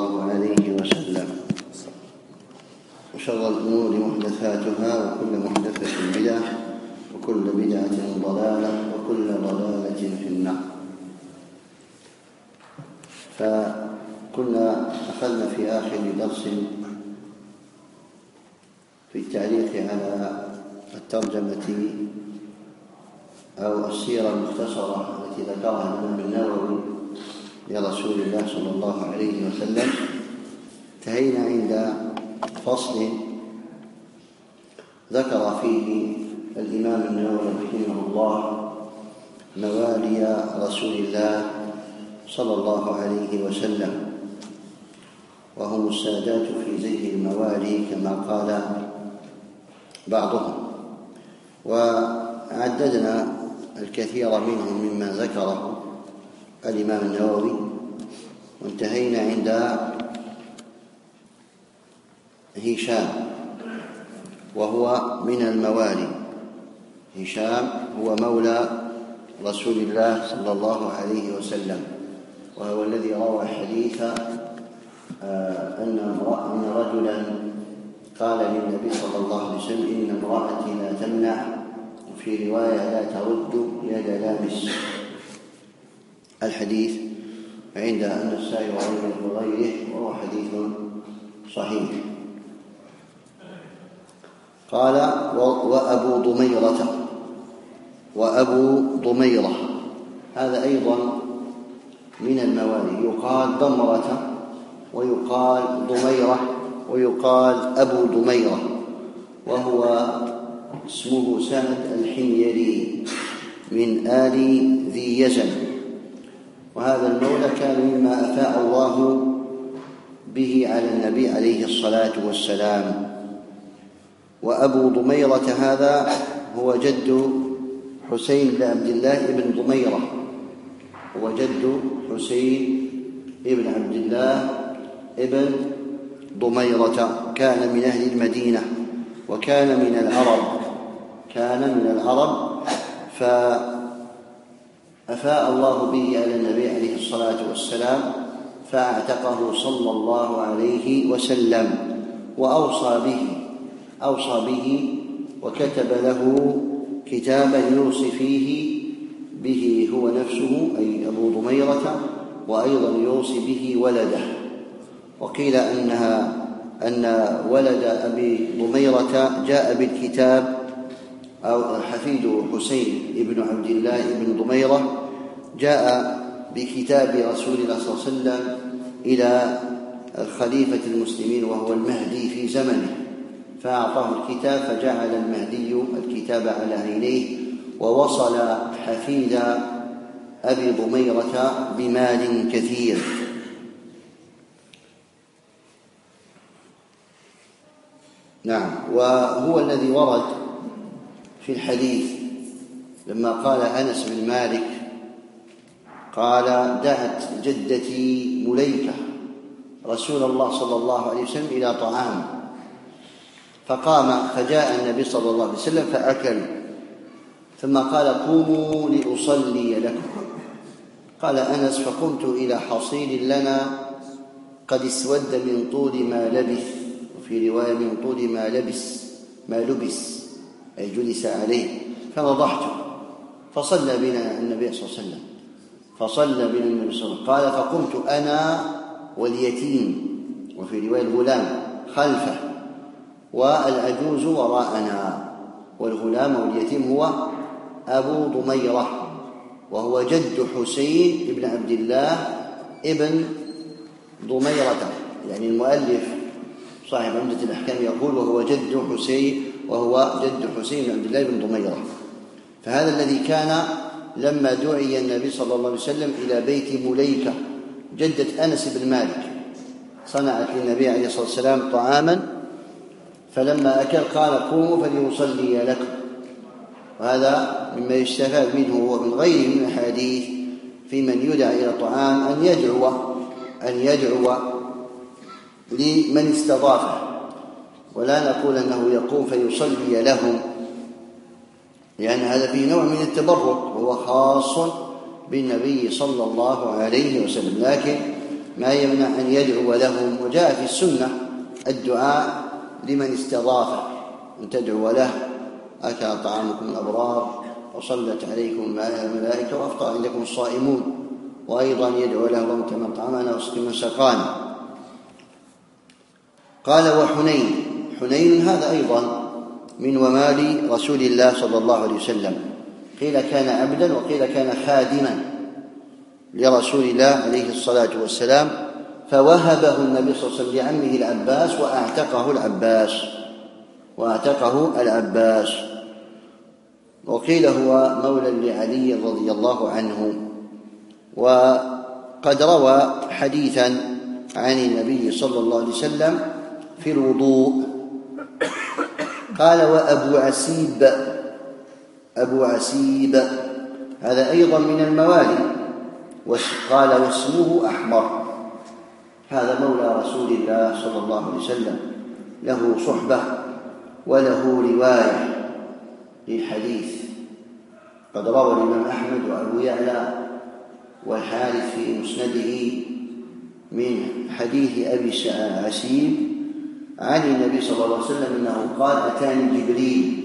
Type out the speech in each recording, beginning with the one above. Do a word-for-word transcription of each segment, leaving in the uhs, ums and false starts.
الله عليه وسلم. وشر الأمور محدثاتها وكل محدثة بدعة وكل بدعة ضلالة وكل ضلالة في النار. فكنا أخذنا في آخر درس في التعليق على الترجمة أو السيرة المختصرة التي ذكرها الإمام النووي لرسول الله صلى الله عليه وسلم. انتهينا عند فصل ذكر فيه الإمام النووي رحمه الله موالي رسول الله صلى الله عليه وسلم، وهم السادات في زيه الموالي كما قال بعضهم، وعددنا الكثير منهم مما ذكره الإمام النووي، وانتهينا عند هشام وهو من الموالي. هشام هو مولى رسول الله صلى الله عليه وسلم، وهو الذي روى حديث أن رجلا قال للنبي صلى الله عليه وسلم: إن امرأتي لا تمنع، وفي رواية لا ترد يد لامس. الحديث عند النسائي وغيره وهو حديث صحيح. قال: وأبو ضميرة. وأبو ضميرة هذا أيضا من الموالي، يقال ضمرة ويقال ضميرة ويقال أبو ضميرة، وهو اسمه سعد الحميري من آل ذي يزن. وهذا المولى كان مما أفاء الله به على النبي عليه الصلاة والسلام. وأبو ضميرة هذا هو جد حسين بن عبد الله بن ضميرة، هو جد حسين بن عبد الله بن ضميرة، كان من أهل المدينة وكان من العرب كان من العرب فأفاء الله به على النبي عليه الصلاة والسلام، فاعتقه صلى الله عليه وسلم وأوصى به أوصى به وكتب له كتابا يوصي فيه به هو نفسه أي أبو ضميرة، وأيضا يوصي به ولده. وقيل أنها أن ولد أبي ضميرة جاء بالكتاب، أو حفيد حسين بن عبد الله بن ضميرة جاء بكتاب رسول الله صلى الله عليه وسلم إلى خليفة المسلمين وهو المهدي في زمنه، فأعطاه الكتاب، فجعل المهدي الكتاب على عينيه، ووصل حفيد أبي ضميرة بمال كثير. نعم. وهو الذي ورد في الحديث لما قال أنس بن مالك قال: دعت جدتي مليكة رسول الله صلى الله عليه وسلم إلى طعام، فقام فجاء النبي صلى الله عليه وسلم فأكل، ثم قال: قوموا لأصلي لكم. قال أنس: فقمت إلى حصير لنا قد اسود من طول ما لبث، وفي رواية من طول ما لبس ما لبس أي جلس عليه، فنضحت فصلى بنا النبي صلى الله عليه وسلم فصلى بنا النبي صلى الله عليه وسلم. قال: فقمت أنا واليتيم، وفي رواية الغلام خلفه، والعجوز وراءنا، والغلام واليتيم هو أبو ضميرة، وهو جد حسين بن عبد الله ابن ضميرة. يعني المؤلف صاحب عمدة الأحكام يقول: وهو جد حسين وهو جد حسين بن عبد الله بن ضميرة. فهذا الذي كان لما دعي النبي صلى الله عليه وسلم إلى بيت مليكة جدة أنس بن مالك، صنعت للنبي عليه الصلاة والسلام طعاما، فلما أكل قال: قوموا فليصلي لكم. وهذا مما يستفاد منه ومن غيره من الحديث في من يدعى إلى طعام أن يدعو أن يدعو لمن استضافه، ولا نقول أنه يقوم فيصلي لهم، لأن هذا فيه نوع من التبرك وهو خاص بالنبي صلى الله عليه وسلم. لكن ما يمنع أن يدعو لهم. وجاء في السنة الدعاء لمن استضافك، أن تدعو له: أكل طعامكم الأبرار وصلت عليكم الملائكة وأفطر عندكم الصائمون. وأيضا يدعو له: اللهم تمن طعامنا واسق من سقانا. قال: وحنين. حنين هذا أيضا من ومال رسول الله صلى الله عليه وسلم، قيل كان عبدا وقيل كان خادما لرسول الله عليه الصلاة والسلام، فوهبه النبي صلى الله عليه وسلم لعمه العباس وأعتقه العباس وأعتقه العباس وقيل هو مولى لعلي رضي الله عنه. وقد روى حديثا عن النبي صلى الله عليه وسلم في الوضوء. قال: وأبو عسيب. أبو عسيب هذا أيضا من الموالي. قال: واسمه أحمر. هذا مولى رسول الله صلى الله عليه وسلم، له صحبة وله رواية للحديث. قد روى الإمام أحمد وأبو يعلى والحارث في مسنده من حديث أبي عسيب عن النبي صلى الله عليه وسلم أنه قال: أتاني جبريل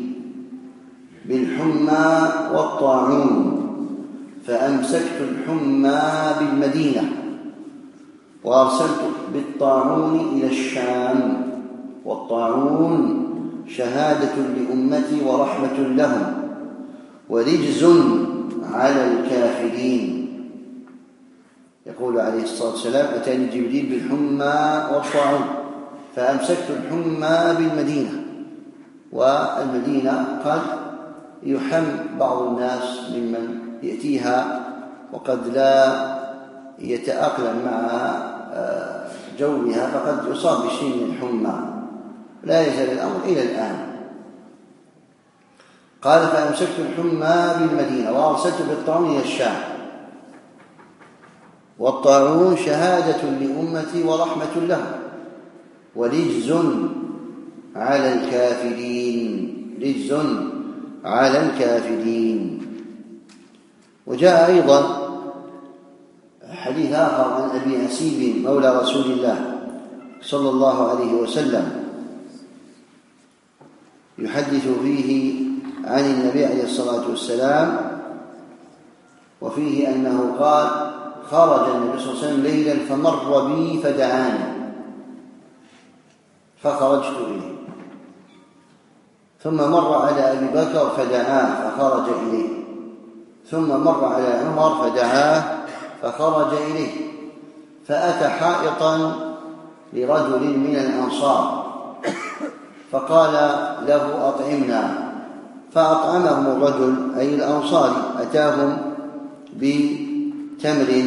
بالحمى والطاعون فأمسكت الحمى بالمدينة وأرسلت بالطاعون إلى الشام، والطاعون شهادة لأمتي ورحمة لهم ورجز على الكافرين. يقول عليه الصلاة والسلام: أتاني جبريل بالحمى والطاعون فأمسكت الحمى بالمدينة. والمدينة قد يحم بعض الناس ممن يأتيها وقد لا يتأقلم مع جوها، فقد يصاب بشيء من الحمى، لا يزال الأمر إلى الآن. قال: فأمسكت الحمى بالمدينة وأرسلت بالطاعون إلى الشام، والطاعون شهادة لأمتي ورحمة لهم ورجز على الكافرين. رجز على الكافرين. وجاء أيضا حديث آخر عن أبي عسيب مولى رسول الله صلى الله عليه وسلم يحدث فيه عن النبي عليه الصلاة والسلام، وفيه أنه قال: خرج النبي صلى الله عليه وسلم ليلا فمر بي فدعاني فخرجت إليه، ثم مر على أبي بكر فدعاه فخرج إليه، ثم مر على عمر فدعاه فخرج إليه، فأتى حائطا لرجل من الأنصار فقال له: أطعمنا، فأطعمهم الرجل أي الأنصاري، أتاهم بتمر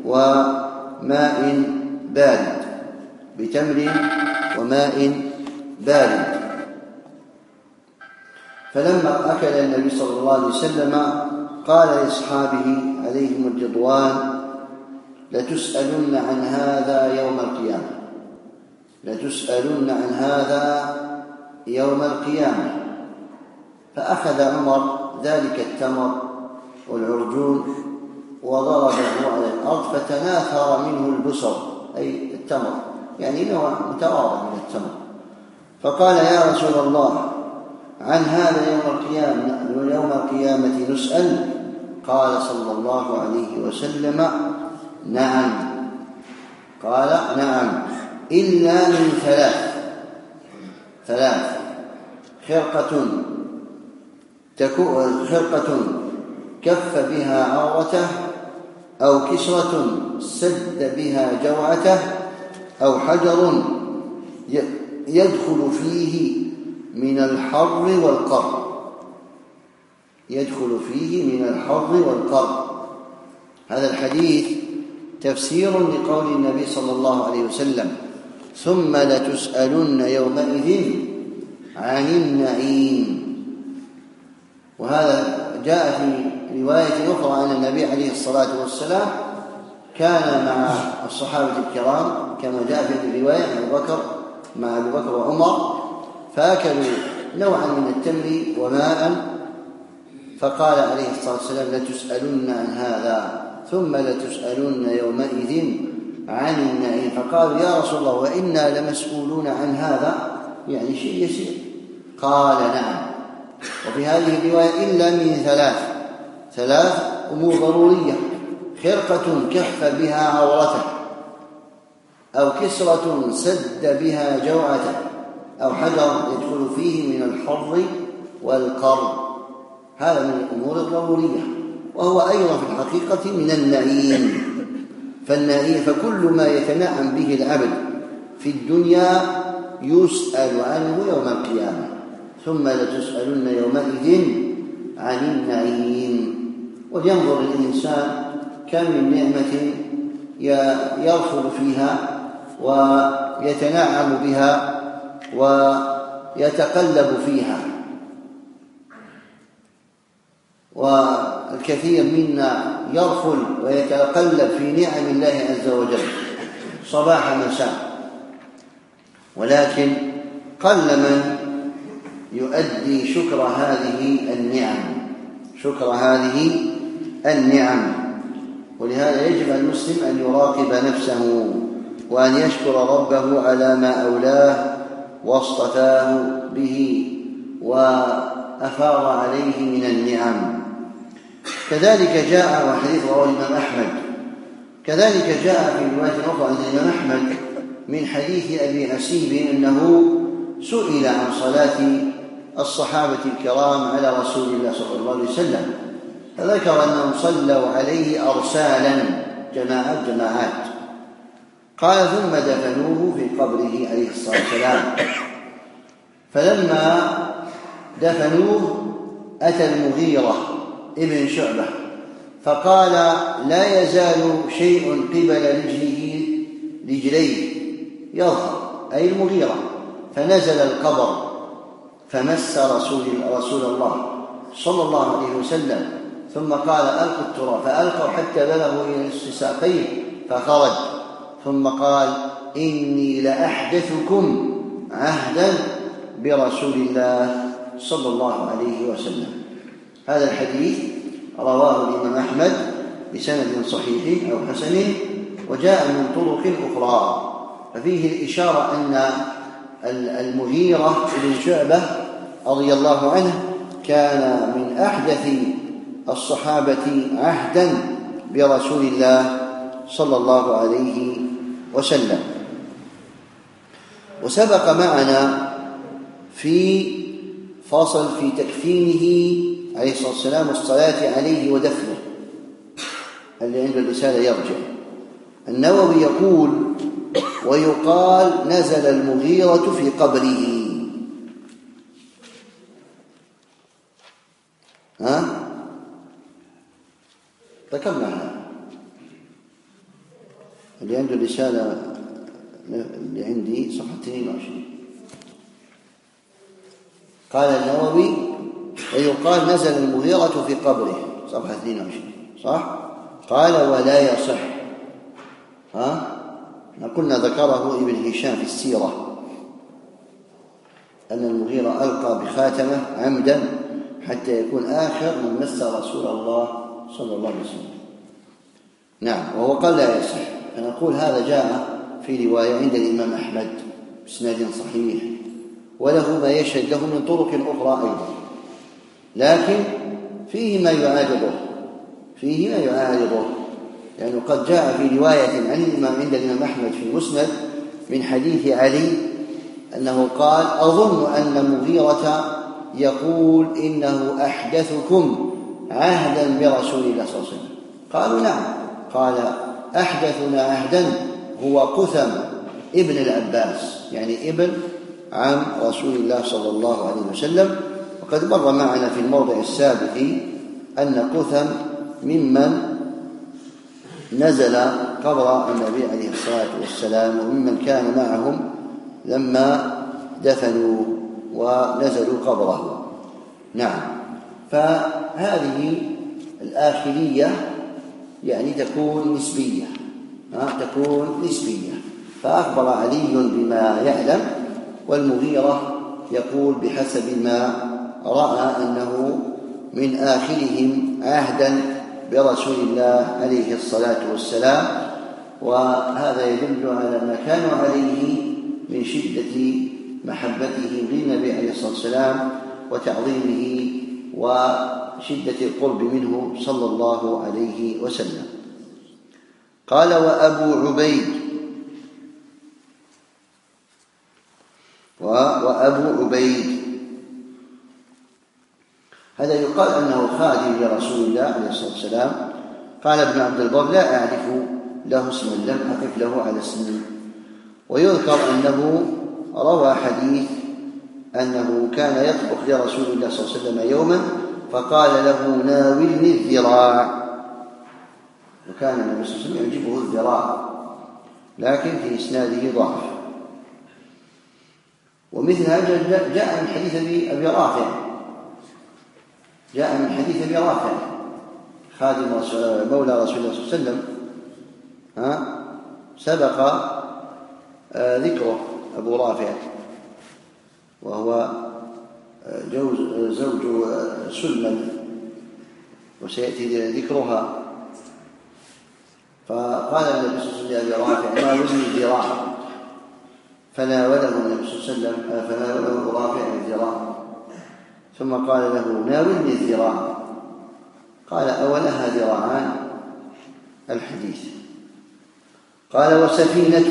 وماء بارد بتمر وماء بارد. فلما أكل النبي صلى الله عليه وسلم قال لأصحابه عليهم الرضوان: لتسألن عن هذا يوم القيامة، لتسألن عن هذا يوم القيامة. فأخذ عمر ذلك التمر والعرجون وضربه على الأرض فتناثر منه البصر أي التمر، يعني نوع متواضع من التمر. فقال: يا رسول الله، عن هذا يوم القيامة يوم القيامة نسأل؟ قال صلى الله عليه وسلم: نعم. قال: نعم، إلا من ثلاث ثلاث خرقة خرقة كف بها عورته، أو كسرة سد بها جوعته، أو حجر يدخل فيه من الحر والقر يدخل فيه من الحر والقر. هذا الحديث تفسير لقول النبي صلى الله عليه وسلم: ثم لتسألن يومئذ عن النعيم. وهذا جاء في رواية أخرى أن النبي عليه الصلاة والسلام كان مع الصحابة الكرام كما جاء في الرواية أبو بكر مع أبي بكر وعمر، فأكلوا نوعا من التمر وماء، فقال عليه الصلاة والسلام: لتسألن عن هذا ثم لتسألن يومئذ عن النعيم، فقالوا يا رسول الله وإنا لمسؤولون عن هذا، يعني شيء يسير. قال نعم. وفي هذه الرواية إلا من ثلاث ثلاث أمور ضرورية: خرقة كف بها عورته، أو كسرة سد بها جوعته، أو حجر يدخل فيه من الحر والقر. هذا من الأمور الضرورية، وهو أيضا في الحقيقة من النعيم. فالنعيم فكل ما يتنعم به العبد في الدنيا يسأل عنه يوم القيامة، ثم لتسألن يومئذ عن النعيم. ولينظر الإنسان كم من نعمة يرفض فيها ويتنعم بها ويتقلب فيها، والكثير منا يرفل ويتقلب في نعم الله عز وجل صباح مساء، ولكن قل من يؤدي شكر هذه النعم شكر هذه النعم. ولهذا يجب على المسلم أن يراقب نفسه، وأن يشكر ربه على ما أولاه واصطفاه به وأفاض عليه من النعم. كذلك جاء، وحديث رواه الإمام أحمد، كذلك جاء في رواية أخرى عند الإمام أحمد من حديث أبي عسيب أنه سئل عن صلاة الصحابة الكرام على رسول الله صلى الله عليه وسلم، فذكر أنهم صلوا عليه أرسالا، جماعات جماعات. قال ثم دفنوه في قبره عليه الصلاة والسلام. فلما دفنوه أتى المغيرة ابن شعبة فقال لا يزال شيء قبل رجله رجليه يظهر، أي المغيرة، فنزل القبر فمس رسول, رسول الله صلى الله عليه وسلم، ثم قال ألقوا التراب، فألقوا حتى بلغوا إلى الساقين فخرج، ثم قال إني لأحدثكم عهدا برسول الله صلى الله عليه وسلم. هذا الحديث رواه الإمام أحمد بسند صحيح أو حسن، وجاء من طرق أخرى، ففيه الإشارة أن المغيرة بن شعبة رضي الله عنه كان من أحدث الصحابة عهدا برسول الله صلى الله عليه وسلم. وسبق معنا في فصل في تكفينه عليه الصلاة والسلام والصلاة عليه ودفنه، اللي عنده الرسالة يرجع. النووي يقول ويقال نزل المغيرة في قبره. ها ذكرنا اللي عنده الرسالة اللي عندي صفحة اثنين وعشرين. قال النووي ويقال نزل المغيرة في قبره، صفحة اثنين وعشرين، صح؟ قال ولا يصح. ها قلنا ذكره ابن هشام في السيرة أن المغيرة ألقى بخاتمه عمدا حتى يكون آخر من مس رسول الله صلى الله عليه وسلم. نعم، وهو قال لا يصح، فنقول هذا جاء في رواية عند الإمام أحمد بسند صحيح، وله ما يشهد له من طرق أخرى أيضا، لكن فيه ما يعارضه فيه ما يعارضه لأنه يعني قد جاء في رواية عن الإمام عند الإمام أحمد في المسند من حديث علي أنه قال أظن أن المغيرة يقول إنه أحدثكم عهدا برسول الله صلى الله عليه وسلم. قالوا نعم. قال أحدثنا عهدا هو قثم ابن العباس، يعني ابن عم رسول الله صلى الله عليه وسلم. وقد مر معنا في الموضع السابق أن قثم ممن نزل قبر النبي عليه الصلاة والسلام، وممن كان معهم لما دفنوا ونزلوا قبره. نعم، فهذه الآخرية يعني تكون نسبية تكون نسبية فأخبر علي بما يعلم، والمغيرة يقول بحسب ما رأى أنه من آخرهم عهدا برسول الله عليه الصلاة والسلام. وهذا يدل على ما كانوا عليه من شدة محبته للنبي عليه الصلاة والسلام وتعظيمه وشدة القرب منه صلى الله عليه وسلم. قال: وأبو عبيد وأبو عبيد هذا يقال أنه خادم لرسول الله عليه الصلاة والسلام. قال ابن عبد البر: لا أعرف له اسما، لم أقف له على اسم. ويذكر أنه روى حديث أنه كان يطبخ لرسول الله صلى الله عليه وسلم يوما فقال له: ناولني الذراع. وكان النبي صلى الله عليه وسلم يعجبه الذراع، لكن في إسناده ضعف. ومثل هذا جاء من حديث أبي رافع جاء من حديث أبي رافع خادم رسول مولى رسول الله صلى الله عليه وسلم، ها سبق آه ذكره أبو رافع، وهو زوج سلمى وسيأتي ذكرها. فقال النبي صلى الله عليه وسلم لأبي رافع: ما وزني الذراع؟ فناوله النبي صلى الله عليه وسلم فناوله أبو رافع الذراع، ثم قال له: ناولني الذراع. قال: أولها ذراعان؟ الحديث. قال: وسفينة.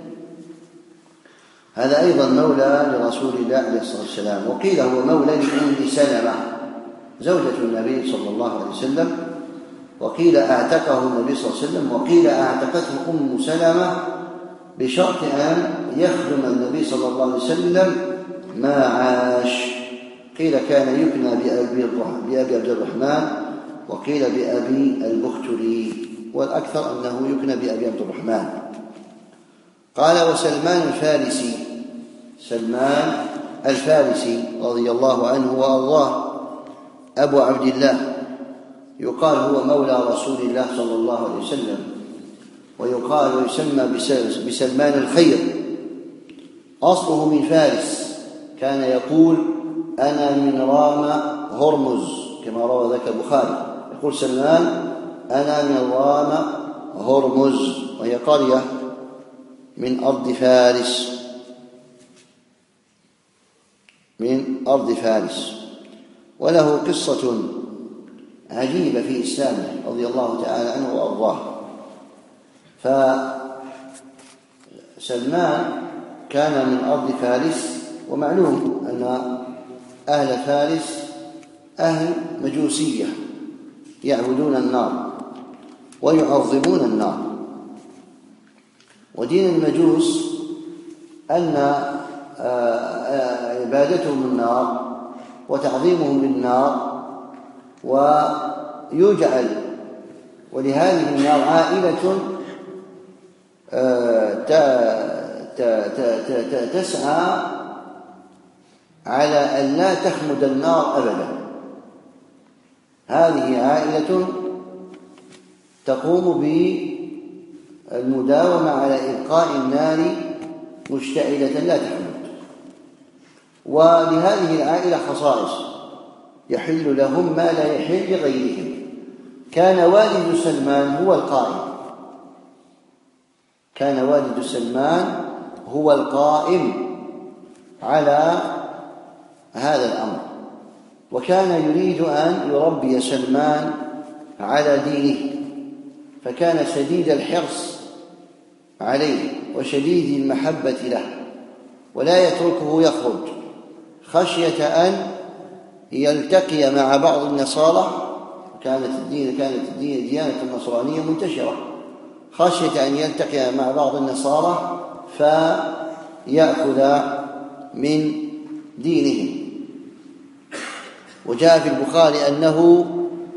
هذا أيضا مولى لرسول الله عليه الصلاة والسلام، وقيل هو مولى لأم سلمة زوجة النبي صلى الله عليه وسلم، وقيل أعتقه النبي صلى الله عليه وسلم، وقيل أعتقته أم سلمة بشرط أن يخدم النبي صلى الله عليه وسلم ما عاش. قيل كان يكنى بأبي عبد الرحمن، وقيل بأبي البختري، والأكثر أنه يكنى بأبي عبد الرحمن. قال: وسلمان الفارسي. سلمان الفارسي رضي الله عنه وأرضاه أبو عبد الله، يقال هو مولى رسول الله صلى الله عليه وسلم، ويقال ويسمى بسلمان الخير. أصله من فارس، كان يقول: أنا من رام هرمز، كما روى ذاك البخاري، يقول سلمان: أنا من رام هرمز، وهي قرية من أرض فارس من أرض فارس وله قصة عجيبة في إسلامه رضي الله تعالى عنه وأرضاه. فسلمان كان من أرض فارس، ومعلوم أن أهل فارس أهل مجوسية يعبدون النار ويعظمون النار. ودين المجوس أن عبادتهم النار وتعظيمهم للنار، ويجعل ولهذه النار عائلة تسعى على أن لا تخمد النار أبدا. هذه عائلة تقوم بالمداومة على إبقاء النار مشتعلة لا تخمد. ولهذه العائلة خصائص يحل لهم ما لا يحل لغيرهم. كان والد سلمان هو القائم كان والد سلمان هو القائم على هذا الأمر، وكان يريد أن يربي سلمان على دينه، فكان شديد الحرص عليه وشديد المحبة له، ولا يتركه يخرج خشية أن يلتقي مع بعض النصارى. كانت الدين كانت الدين ديانة النصرانية منتشرة، خشية أن يلتقي مع بعض النصارى فيأخذ من دينهم. وجاء في البخاري أنه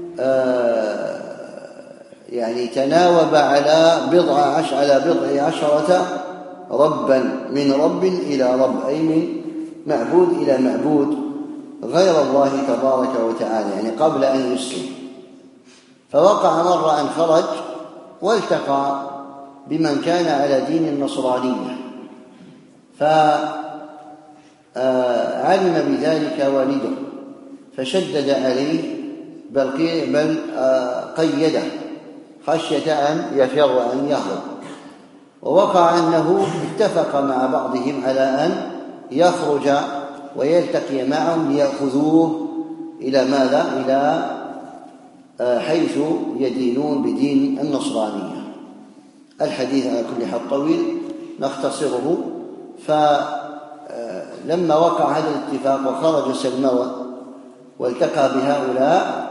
يعني تناوب على بضع عشر على بضع عشرة ربا، من رب إلى رب، أي من معبود إلى معبود غير الله تبارك وتعالى، يعني قبل أن يسلم. فوقع مرة أن خرج والتقى بمن كان على دين النصرانية، فعلم بذلك والده فشدد عليه، بل بل قيده خشية أن يفر وأن يهرب. ووقع أنه اتفق مع بعضهم على أن يخرج ويلتقي معهم ليأخذوه إلى ماذا؟ إلى حيث يدينون بدين النصرانية. الحديث على كل حال طويل نختصره. فلما وقع هذا الاتفاق وخرج سلمان والتقى بهؤلاء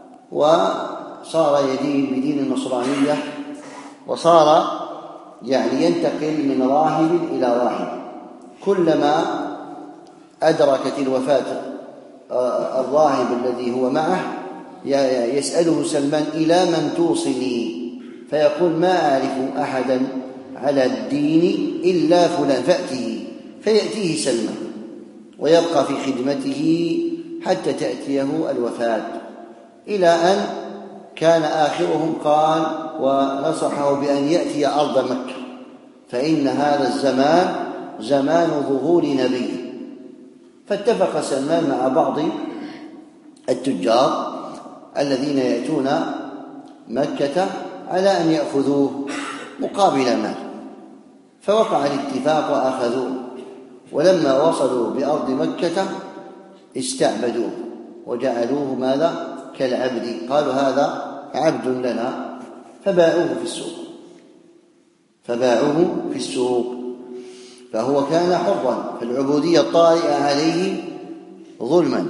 وصار يدين بدين النصرانية، وصار يعني ينتقل من راهب إلى راهب. كلما أدركت الوفاة الراهب الذي هو معه يسأله سلمان: إلى من توصلي؟ فيقول: ما أعرف أحدا على الدين إلا فلان فأته، فيأتيه سلمان ويبقى في خدمته حتى تأتيه الوفاة، إلى أن كان آخرهم قال ونصحه بأن يأتي أرض مكة، فإن هذا الزمان زمان ظهور نبي. فاتفق سلمان مع بعض التجار الذين يأتون مكة على أن يأخذوه مقابل مال، فوقع الاتفاق وأخذوه. ولما وصلوا بأرض مكة استعبدوه وجعلوه ماذا؟ كالعبد، قالوا: هذا عبد لنا، فباعوه في السوق فباعوه في السوق فهو كان حرا، فالعبودية طارئة عليه ظلما.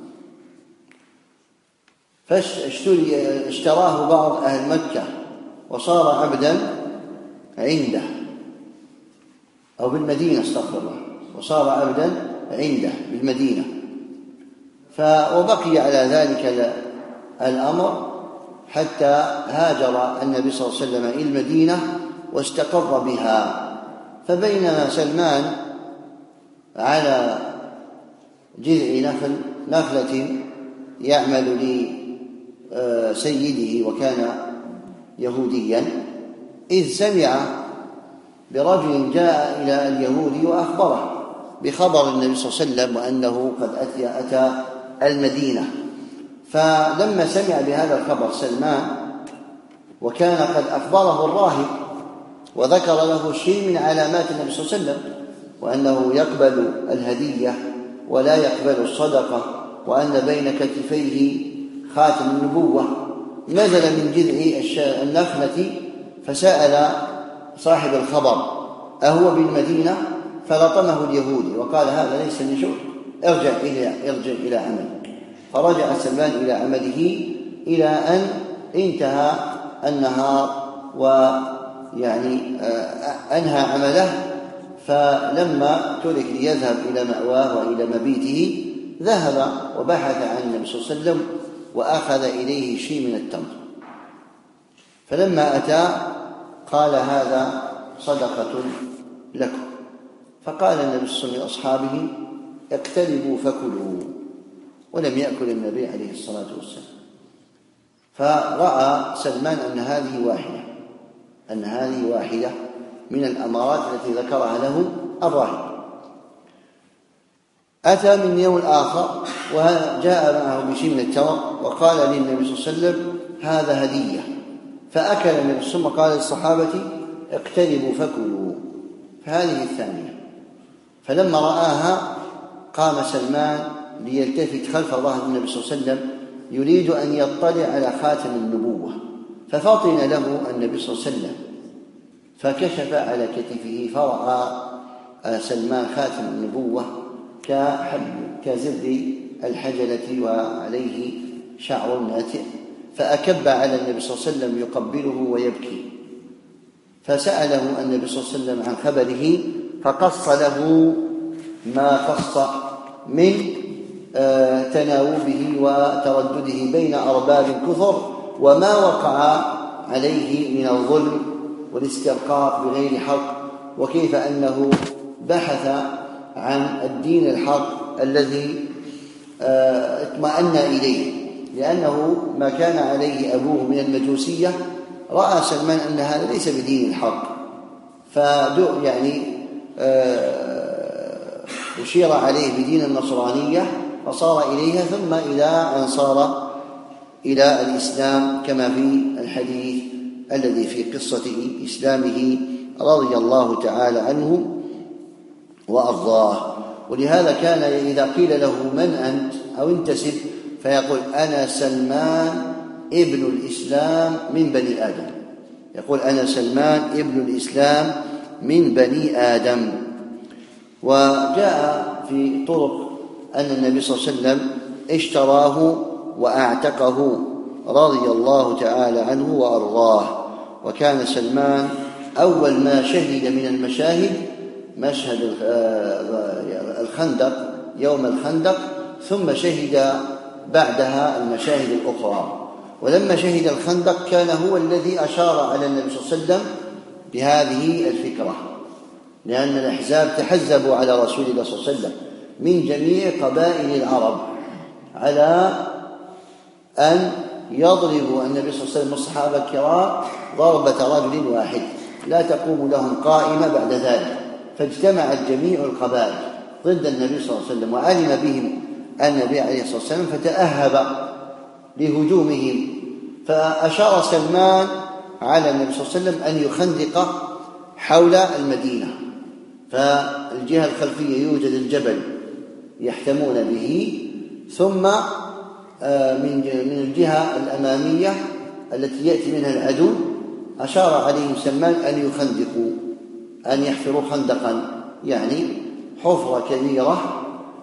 فاشتراه بعض أهل مكة وصار عبدا عنده، أو بالمدينة استغفر الله، وصار عبدا عنده بالمدينة. وبقي على ذلك الأمر حتى هاجر النبي صلى الله عليه وسلم إلى المدينة واستقر بها. فبينما سلمان على جذع نخل نخلة يعمل لسيده وكان يهوديا، إذ سمع برجل جاء إلى اليهود وأخبره بخبر النبي صلى الله عليه وسلم وأنه قد أتى, أتى المدينة. فلما سمع بهذا الخبر سلمان، وكان قد أخبره الراهب وذكر له شيء من علامات النبي صلى الله عليه وسلم، وأنه يقبل الهدية ولا يقبل الصدقة، وأن بين كتفيه خاتم النبوة، نزل من جذع النخلة فسأل صاحب الخبر: أهو بالمدينة؟ فلطمه اليهودي وقال: هذا ليس من شغل، ارجع إلى ارجع إلى عملك. فرجع سلمان إلى عمله إلى أن انتهى النهار ويعني أنهى عمله. فلما ترك ليذهب إلى مأواه وإلى مبيته ذهب وبحث عن النبي صلى الله عليه وسلم وأخذ إليه شيء من التمر. فلما أتى قال: هذا صدقة لكم. فقال النبي صلى الله عليه وسلم لأصحابه: اقتربوا فكلوا، ولم يأكل النبي عليه الصلاة والسلام. فرأى سلمان أن هذه واحدة أن هذه واحدة من الأمارات التي ذكرها له الراهب. أتى من يوم آخر وجاء معه بشيء من التمر وقال للنبي صلى الله عليه وسلم: هذا هدية. فأكل النبي صلى الله عليه وسلم وقال للصحابة: اقتربوا فكلوا. فهذه الثانية. فلما رآها قام سلمان ليلتفت خلف ظهر النبي صلى الله عليه وسلم يريد أن يطلع على خاتم النبوة، ففطن له النبي صلى الله عليه وسلم فكشف على كتفه فرأى سلمان خاتم النبوة كزر الحجلة وعليه شعر ناتئ، فأكب على النبي صلى الله عليه وسلم يقبله ويبكي. فسأله النبي صلى الله عليه وسلم عن خبره فقص له ما قص من تناوبه وتردده بين أرباب كثر وما وقع عليه من الظلم والاسترقاق بغير حق، وكيف أنه بحث عن الدين الحق الذي اطمأن إليه، لأنه ما كان عليه أبوه من المجوسية رأى سلمان أن هذا ليس بدين الحق، فدعو يعني أشير عليه بدين النصرانية فصار إليها، ثم إلى أن صار إلى الإسلام كما في الحديث الذي في قصة إسلامه رضي الله تعالى عنه وأرضاه. ولهذا كان إذا قيل له من أنت أو انتسب فيقول أنا سلمان ابن الإسلام من بني آدم، يقول أنا سلمان ابن الإسلام من بني آدم. وجاء في طرق أن النبي صلى الله عليه وسلم اشتراه وأعتقه رضي الله تعالى عنه وأرضاه. وكان سلمان أول ما شهد من المشاهد مشهد الخندق يوم الخندق، ثم شهد بعدها المشاهد الأخرى. ولما شهد الخندق كان هو الذي أشار على النبي صلى الله عليه وسلم بهذه الفكرة، لأن الأحزاب تحزبوا على رسول الله صلى الله عليه وسلم من جميع قبائل العرب على أن يضربوا النبي صلى الله عليه وسلم والصحابة الكرام ضربة رجل واحد لا تقوم لهم قائمة بعد ذلك. فاجتمعت جميع القبائل ضد النبي صلى الله عليه وسلم، وعلم بهم النبي عليه الصلاة والسلام فتأهب لهجومهم. فأشار سلمان على النبي صلى الله عليه وسلم أن يخندق حول المدينة، فالجهة الخلفية يوجد الجبل يحتمون به، ثم من الجهة الأمامية التي يأتي منها العدو أشار عليهم سلمان أن يخندقوا، أن يحفروا خندقا، يعني حفرة كبيرة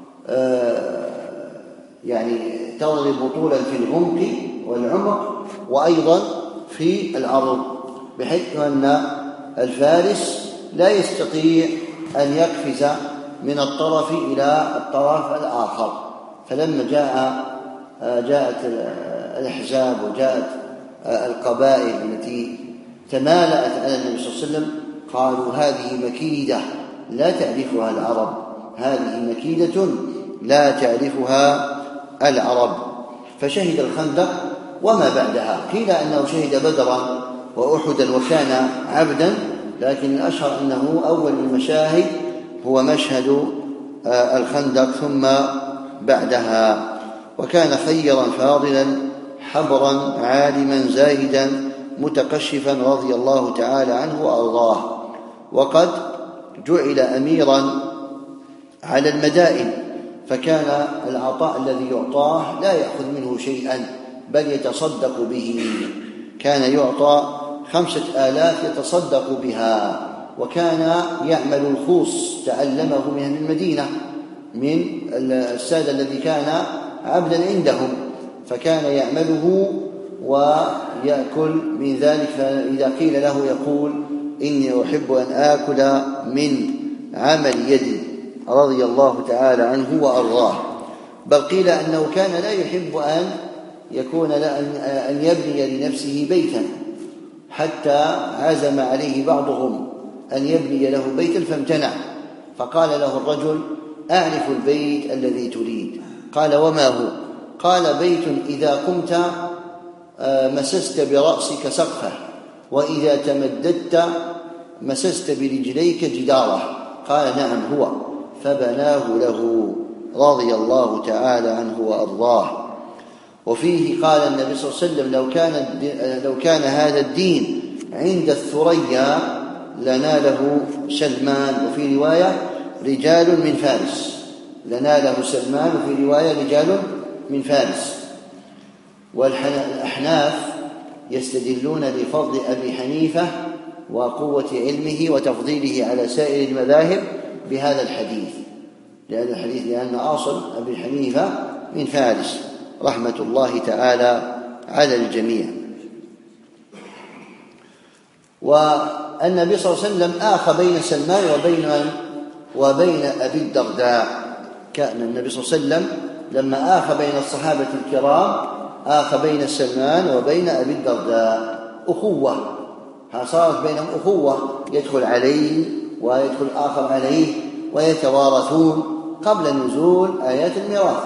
يعني تضرب طولا في العمق والعمق وأيضا في العرض، بحيث أن الفارس لا يستطيع أن يقفز من الطرف إلى الطرف الآخر. فلما جاء جاءت الأحزاب وجاءت القبائل التي تمالأت على النبي صلى الله عليه وسلم قالوا هذه مكيدة لا تعرفها العرب، هذه مكيدة لا تعرفها العرب. فشهد الخندق وما بعدها. قيل أنه شهد بدرا وأحدا وكان عبدا، لكن الأشهر أنه أول المشاهد هو مشهد الخندق ثم بعدها. وكان خيرا فاضلا حبرا عالما زاهدا متقشفا رضي الله تعالى عنه وأرضاه. وقد جعل أميرا على المدائن، فكان العطاء الذي يعطاه لا يأخذ منه شيئا بل يتصدق به. كان يعطى خمسة آلاف يتصدق بها. وكان يعمل الخوص تعلمه من المدينة من السادة الذي كان عبدا عندهم، فكان يعمله ويأكل من ذلك. فإذا قيل له يقول إني أحب أن آكل من عمل يدي رضي الله تعالى عنه وأرضاه. بل قيل أنه كان لا يحب أن يكون أن يبني لنفسه بيتا، حتى عزم عليه بعضهم أن يبني له بيتا فامتنع، فقال له الرجل أعرف البيت الذي تريد. قال وما هو؟ قال بيت إذا قمت مسست برأسك سقفه، وإذا تمددت مسست برجليك جداره. قال نعم هو، فبناه له رضي الله تعالى عنه وأرضاه. وفيه قال النبي صلى الله عليه وسلم لو كان, لو كان هذا الدين عند الثريا لناله سلمان، وفي رواية رجال من فارس، لناله سلمان، وفي رواية رجال من فارس. والأحناف يستدلون بفضل أبي حنيفة وقوة علمه وتفضيله على سائر المذاهب بهذا الحديث، لأن الحديث لأن أصل أبي حنيفة من فارس رحمة الله تعالى على الجميع. والنبي صلى الله عليه وسلم آخى بين سلمان وبين وبين أبي الدرداء. كان النبي صلى الله عليه وسلم لما آخى بين الصحابة الكرام آخى بين سلمان وبين أبي الدرداء أخوة، صارت بينهم أخوة، يدخل عليه ويدخل آخر عليه ويتوارثون قبل نزول آيات الميراث.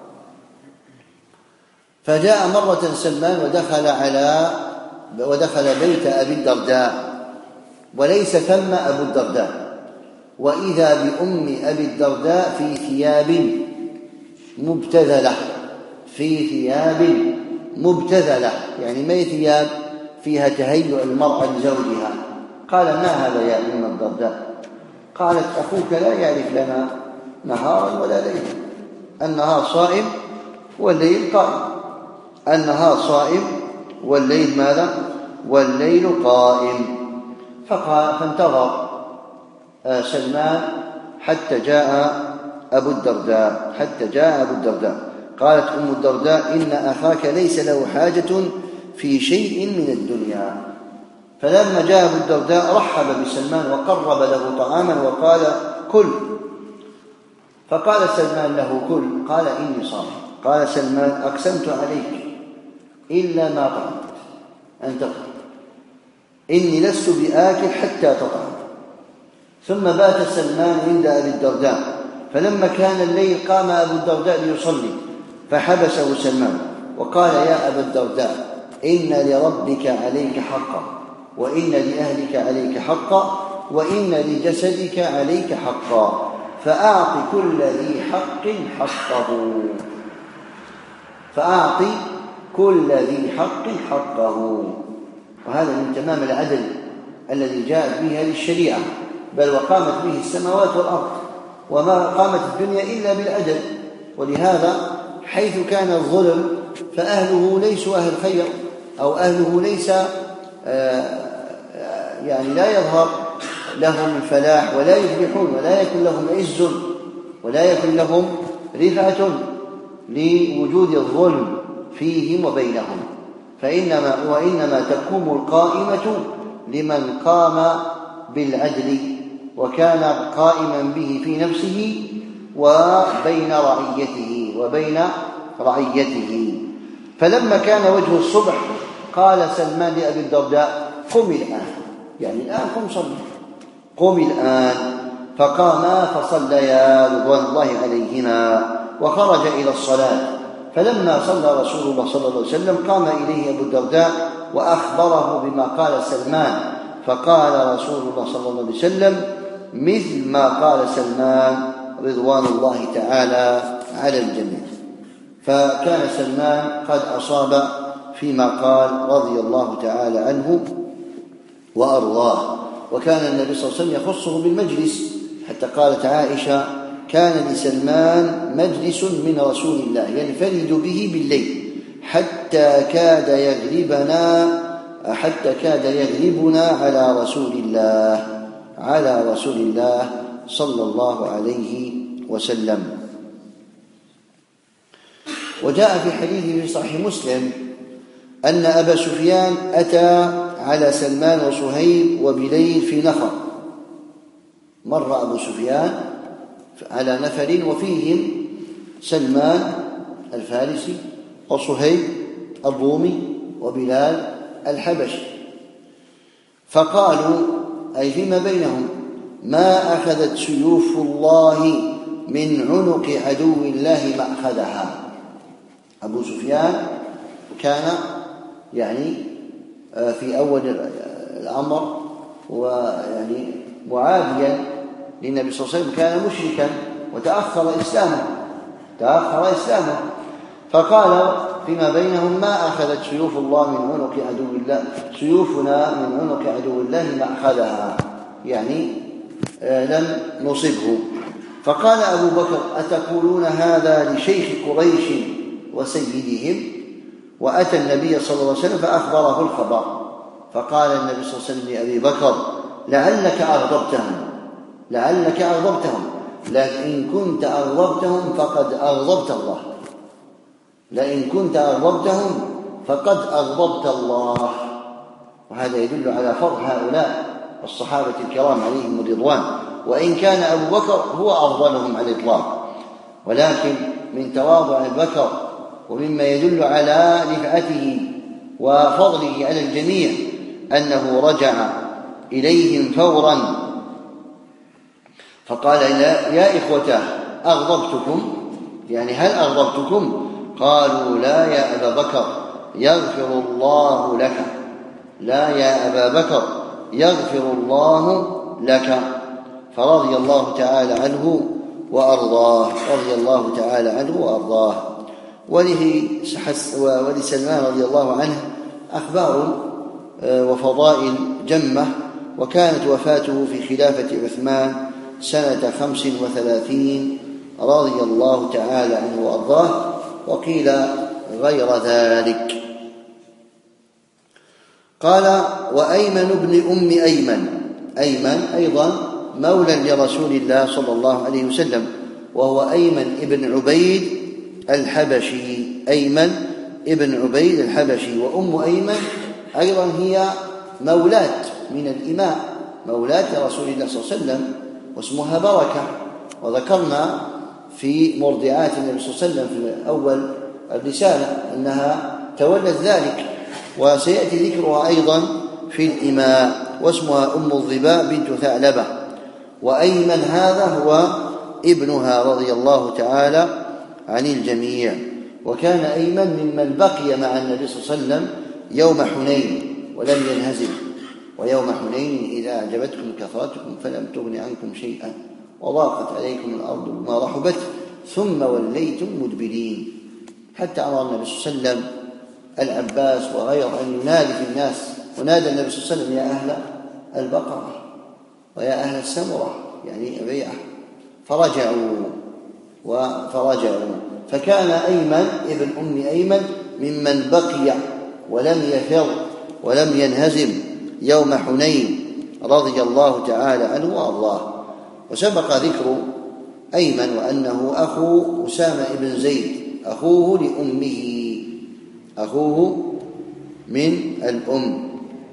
فجاء مرة سلمان ودخل على ودخل بيت أبي الدرداء وليس ثم أبو الدرداء، وإذا بأم أبي الدرداء في ثياب مبتذلة، في ثياب مبتذلة يعني ما ثياب فيها تهيؤ المرأة لزوجها، قال: ما هذا يا أم الدرداء؟ قالت: أخوك لا يعرف لنا نهارا ولا ليلا، النهار صائم والليل قائم، النهار صائم والليل ماذا؟ والليل قائم. فقال فانتظر سلمان حتى جاء أبو الدرداء حتى جاء أبو الدرداء قالت أم الدرداء: إن أخاك ليس له حاجة في شيء من الدنيا. فلما جاء أبو الدرداء رحب بسلمان وقرب له طعاما وقال: كل. فقال سلمان له: كل. قال: إني صائم. قال سلمان: أقسمت عليك إلا ما طعمت أن تطعم، إني لست بآكل حتى تطعم. ثم بات سلمان عند أبي الدرداء، فلما كان الليل قام أبو الدرداء ليصلي فحبسه سلمان وقال: يا أبا الدرداء، إن لربك عليك حقا، وإن لأهلك عليك حقا، وإن لجسدك عليك حقا، فأعط كل ذي حق حقه فأعط كل ذي حق حقه. وهذا من تمام العدل الذي جاءت به هذه الشريعة، بل وقامت به السماوات والأرض، وما قامت الدنيا إلا بالعدل. ولهذا حيث كان الظلم فأهله ليسوا أهل خير، أو أهله ليس يعني لا يظهر لهم الفلاح ولا يفلحون، ولا يكون لهم عز ولا يكون لهم رفعة لوجود الظلم فيهم وبينهم. فإنما وإنما تقوم القائمة لمن قام بالعدل وكان قائما به في نفسه وبين رعيته وبين رعيته. فلما كان وجه الصبح قال سلمان لأبي الدرداء: قم الآن، يعني الآن قم صلي، قم الآن. فقاما فصليا رضوان الله عليهما وخرج إلى الصلاة. فلما صلى رسول الله صلى الله عليه وسلم قام إليه أبو الدرداء وأخبره بما قال سلمان، فقال رسول الله صلى الله عليه وسلم مثل ما قال سلمان رضوان الله تعالى على الجميع. فكان سلمان قد أصاب فيما قال رضي الله تعالى عنه وأرضاه. وكان النبي صلى الله عليه وسلم يخصه بالمجلس، حتى قالت عائشة: كان لسلمان مجلس من رسول الله ينفرد به بالليل حتى كاد يغلبنا حتى كاد يغلبنا على رسول الله على رسول الله صلى الله عليه وسلم. وجاء في حديث في صحيح مسلم أن أبا سفيان أتى على سلمان وصهيب وبليل في نفر. مر أبو سفيان على نفر وفيهم سلمان الفارسي وصهيب الرومي وبلال الحبشي، فقالوا أي فيما بينهم: ما أخذت سيوف الله من عنق عدو الله مأخذها. أبو سفيان كان يعني في أول الأمر ويعني معاديا للنبي صلى الله عليه وسلم، كان مشركا وتأخر إسلامه تأخر إسلامه فقال فيما بينهم: ما أخذت سيوف الله من عنق عدو الله سيوفنا من عنق عدو الله مأخذها، يعني لم نصبه. فقال أبو بكر: أتقولون هذا لشيخ قريش وسيدهم؟ وأتى النبي صلى الله عليه وسلم فأخبره الخبر. فقال النبي صلى الله عليه وسلم لأبي بكر: لعلك أغضبتهم لعلك أغضبتهم لئن كنت أغضبتهم فقد أغضبت الله لئن كنت أغضبتهم فقد أغضبت الله. وهذا يدل على فضل هؤلاء الصحابة الكرام عليهم الرضوان، وإن كان أبو بكر هو أفضلهم على الإطلاق، ولكن من تواضع أبي بكر ومما يدل على رفعته وفضله على الجميع أنه رجع إليهم فورا فقال: يا إخوته أغضبتكم؟ يعني هل أغضبتكم؟ قالوا: لا يا أبا بكر يغفر الله لك لا يا أبا بكر يغفر الله لك. فرضي الله تعالى عنه وأرضاه رضي الله تعالى عنه وأرضاه. ولسلمان رضي الله عنه أخبار وفضائل جمة وكانت وفاته في خلافة عثمان سنة خمس وثلاثين رضي الله تعالى عنه وأرضاه، وقيل غير ذلك. قال: وأيمن بن أم أيمن. أيمن أيضا مولى لرسول الله صلى الله عليه وسلم، وهو أيمن ابن عبيد الحبشي. أيمن ابن عبيد الحبشي. وأم أيمن أيضا هي مولاة من الإماء، مولاة رسول الله صلى الله عليه وسلم، واسمها بركة. وذكرنا في مرضعات النبي صلى الله عليه وسلم في أول الرسالة أنها تولت ذلك، وسيأتي ذكرها أيضا في الإماء. واسمها أم الظباء بنت ثعلبة. وأيمن هذا هو ابنها رضي الله تعالى عن الجميع. وكان أيمن ممن بقي مع النبي صلى الله عليه وسلم يوم حنين ولم ينهزم. ويوم حنين إذا أعجبتكم كثرتكم فلم تغن عنكم شيئا وضاقت عليكم الأرض بما رحبت ثم وليتم مدبرين، حتى أمر النبي صلى الله عليه وسلم العباس وغيره أن ينادي في الناس، ونادى النبي صلى الله عليه وسلم: يا أهل البقرة ويا أهل السمرة، يعني بيعة. فرجعوا وفرجعوا. فكان أيمن ابن أم أيمن ممن بقي ولم يفر ولم ينهزم يوم حنين رضي الله تعالى عنه وأرضاه. وسبق ذكر أيمن وأنه أخو أسامة بن زيد، أخوه لأمه، أخوه من الأم،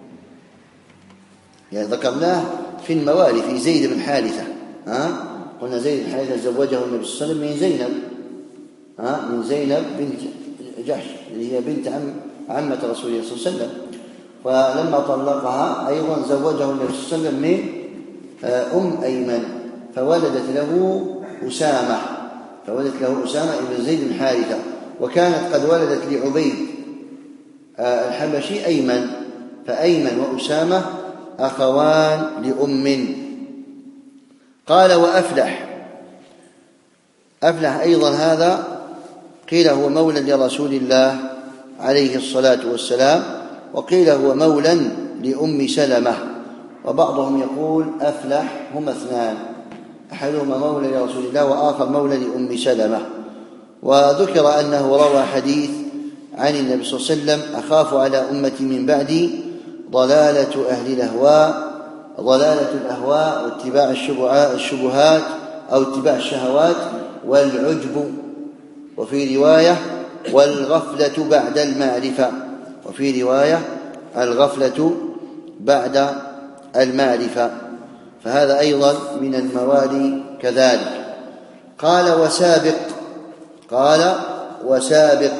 يعني ذكرناه في الموالي في زيد بن حارثة. ها؟ قلنا زيد بن حارثة زوجه النبي صلى الله عليه وسلم من زينب، ها؟ من زينب بنت جحش اللي هي بنت عم عمة رسول الله صلى الله عليه وسلم. فلما طلقها أيضا زوجه النبي صلى الله عليه وسلم من أم أيمن، فولدت له أسامة فولدت له أسامة بن زيد بن حارثة. وكانت قد ولدت لعبيد الحبشي أيمن، فأيمن وأسامة أخوان لأم. قال: وأفلح. أفلح أيضا هذا قيل هو مولى لرسول الله عليه الصلاة والسلام، وقيل هو مولى لأم سلمة. وبعضهم يقول أفلح هما اثنان، أحدهما مولى لرسول الله وآخر مولى لأم سلمة. وذكر أنه روى حديث عن النبي صلى الله عليه وسلم: أخاف على أمتي من بعدي ضلالة أهل الأهواء ضلالة الأهواء واتباع الشبهات أو اتباع الشهوات والعجب، وفي رواية والغفلة بعد المعرفة، وفي رواية الغفلة بعد المعرفة. فهذا أيضا من الموالي كذلك. قال: وسابق. قال: وسابق،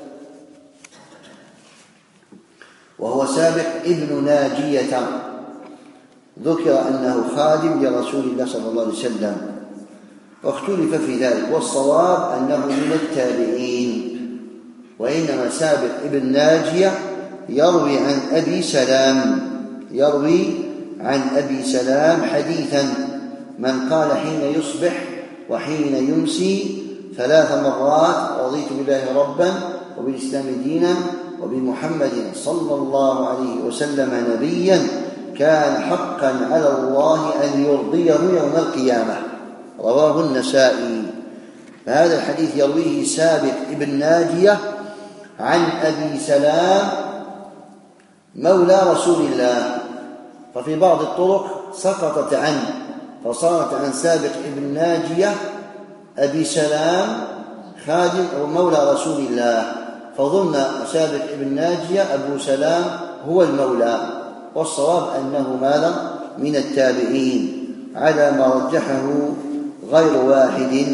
وهو سابق ابن ناجية. ذكر أنه خادم لرسول الله صلى الله عليه وسلم، واختلف في ذلك، والصواب أنه من التابعين. وإنما سابق ابن ناجية يروي عن أبي سلام يروي عن أبي سلام حديثا: من قال حين يصبح وحين يمسي ثلاث مرات رضيت بالله ربا وبالإسلام دينا وبمحمد صلى الله عليه وسلم نبيا كان حقا على الله أن يرضيه يوم القيامة. رواه النسائي. فهذا الحديث يرويه سابق ابن ناجية عن أبي سلام مولى رسول الله، ففي بعض الطرق سقطت عنه فصارت عن سابق ابن ناجية أبي سلام خادم أو مولى رسول الله، فظن سابق ابن ناجية أبو سلام هو المولى، والصواب أنه ماذا من التابعين على ما رجحه غير واحد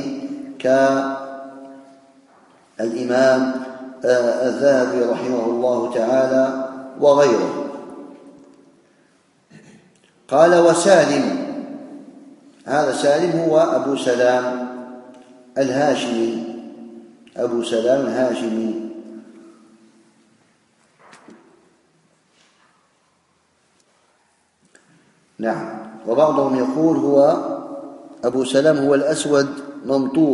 كالإمام الذهبي رحمه الله تعالى وغيره. قال: وسالم. هذا سالم هو أبو سلام الهاشمي، أبو سلام الهاشمي. نعم. وبعضهم يقول هو أبو سلام هو الأسود ممطور.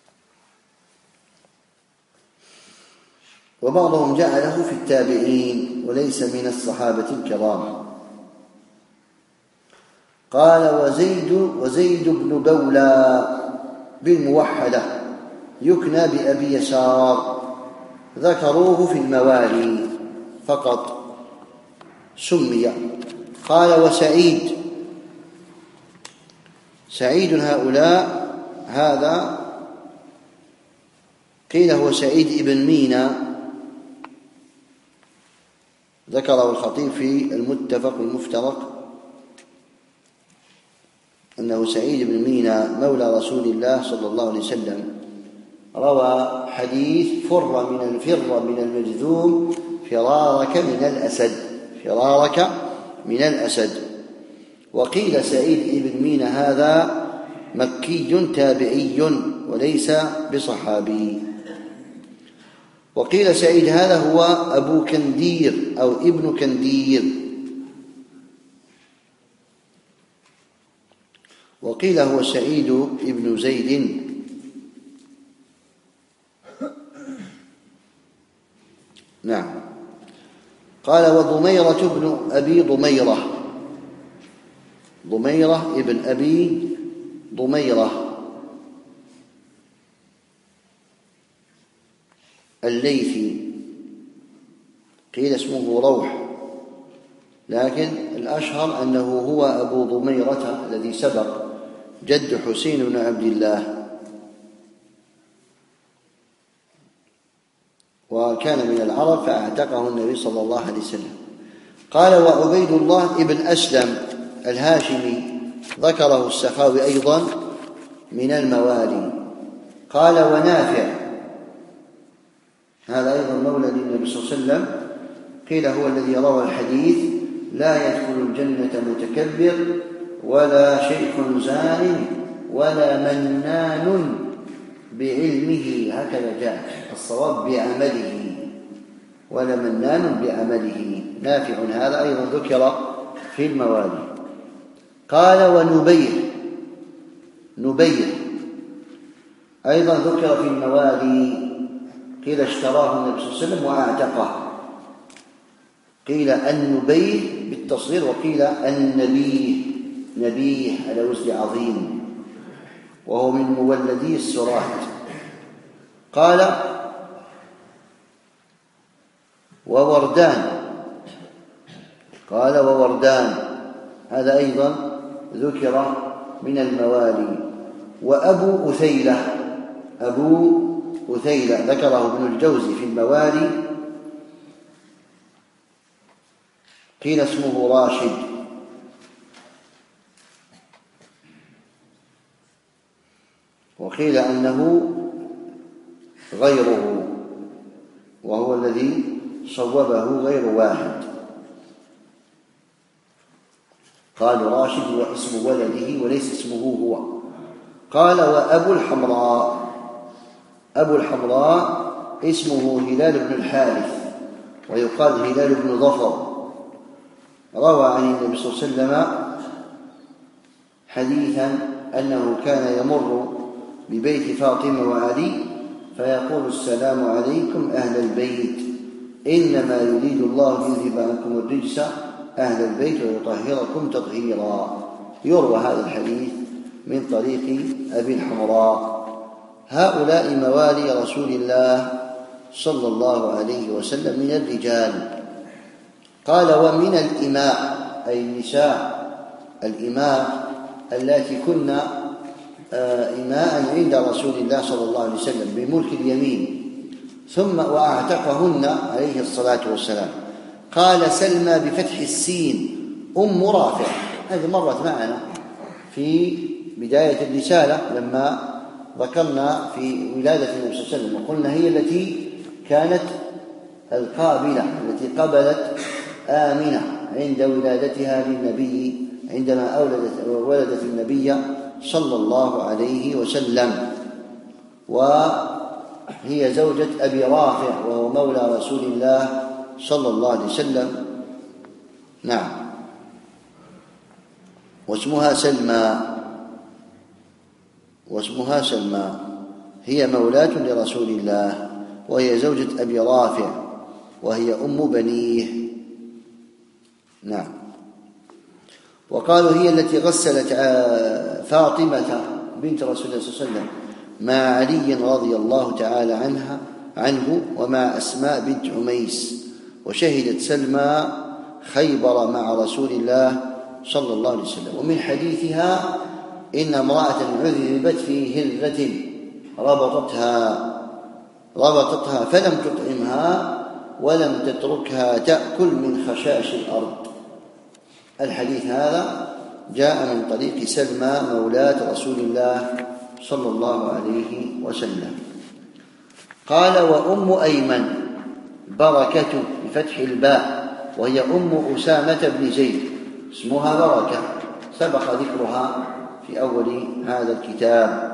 وبعضهم جعله في التابعين. وليس من الصحابة الكرام. قال وزيد وزيد بن بولى بالموحدة يكنى بأبي يسار، ذكروه في الموالي فقط سمي. قال وسعيد، سعيد هؤلاء هذا قيل هو سعيد بن مينا، ذكره الخطيب في المتفق والمفترق أنه سعيد بن مينا مولى رسول الله صلى الله عليه وسلم، روى حديث فر من الفر من المجذوم فرارك من الأسد، فرارك من الأسد. وقيل سعيد بن مينا هذا مكي تابعي وليس بصحابي. وقيل سعيد هذا هو أبو كندير أو ابن كندير. وقيل هو سعيد ابن زيد. نعم. قال وضميرة ابن أبي ضميرة، ضميرة ابن أبي ضميرة الليثي، قيل اسمه روح، لكن الأشهر أنه هو أبو ضميرة الذي سبق، جد حسين بن عبد الله، وكان من العرب فأعتقه النبي صلى الله عليه وسلم. قال وعبيد الله ابن أسلم الهاشمي، ذكره السخاوي أيضا من الموالي. قال ونافع، هذا أيضا مولى للنبي صلى الله عليه وسلم، قيل هو الذي روى الحديث لا يدخل الجنة متكبر ولا شيخ زان ولا منان بعلمه، هكذا جاء الصواب بعمله، ولا منان بعمله. نافع هذا أيضا ذكر في الموالي. قال ونبيه، نبيه أيضا ذكر في الموالي، قيل اشتراه النبي صلى الله عليه وسلم وأعتقه، قيل النبيه بالتصغير وقيل النبيه، نبيه على وزن عظيم، وهو من مولدي السرات. قال ووردان، قال ووردان هذا أيضا ذكر من الموالي. وأبو أثيلة، أبو أثيلة ذكره ابن الجوزي في الموالي، قيل اسمه راشد. وقيل أنه غيره، وهو الذي صوبه غير واحد، قالوا راشد هو اسم ولده وليس اسمه هو. قال وأبو الحمراء، أبو الحمراء اسمه هلال بن الحارث ويقال هلال بن ظفر، روى عن النبي صلى الله عليه وسلم حديثا أنه كان يمر ببيت فاطمة وعلي فيقول السلام عليكم أهل البيت، إنما يريد الله ليذهب عنكم الرجس أهل البيت ويطهركم تطهيرا. يروى هذا الحديث من طريق أبي الحمراء. هؤلاء موالي رسول الله صلى الله عليه وسلم من الرجال. قال ومن الإماء، أي النساء الإماء اللاتي كن إماء عند رسول الله صلى الله عليه وسلم بملك اليمين، ثم وأعتقهن عليه الصلاة والسلام. قال سلمى بفتح السين أم رافع، هذه مرت معنا في بداية الرسالة لما ذكرنا في ولادة النبي صلى الله عليه وسلم، وقلنا هي التي كانت القابلة التي قبلت آمنة عند ولادتها للنبي، عندما أولدت ولدت النبي صلى الله عليه وسلم، وهي زوجة أبي رافع وهو مولى رسول الله صلى الله عليه وسلم. نعم. واسمها سلمى، واسمها سلمى، هي مولاة لرسول الله وهي زوجة أبي رافع وهي أم بنيه. نعم. وقالوا هي التي غسلت فاطمة بنت رسول الله صلى الله عليه وسلم مع علي رضي الله تعالى عنها عنه ومع أسماء بنت عميس، وشهدت سلمى خيبر مع رسول الله صلى الله عليه وسلم. ومن حديثها إن امرأة عذبت في هرة ربطتها ربطتها فلم تطعمها ولم تتركها تأكل من خشاش الأرض. الحديث هذا جاء من طريق سلمى مولاة رسول الله صلى الله عليه وسلم. قال: وأم أيمن بركة بفتح الباء، وهي أم أسامة بن زيد، اسمها بركة، سبق ذكرها في أول هذا الكتاب،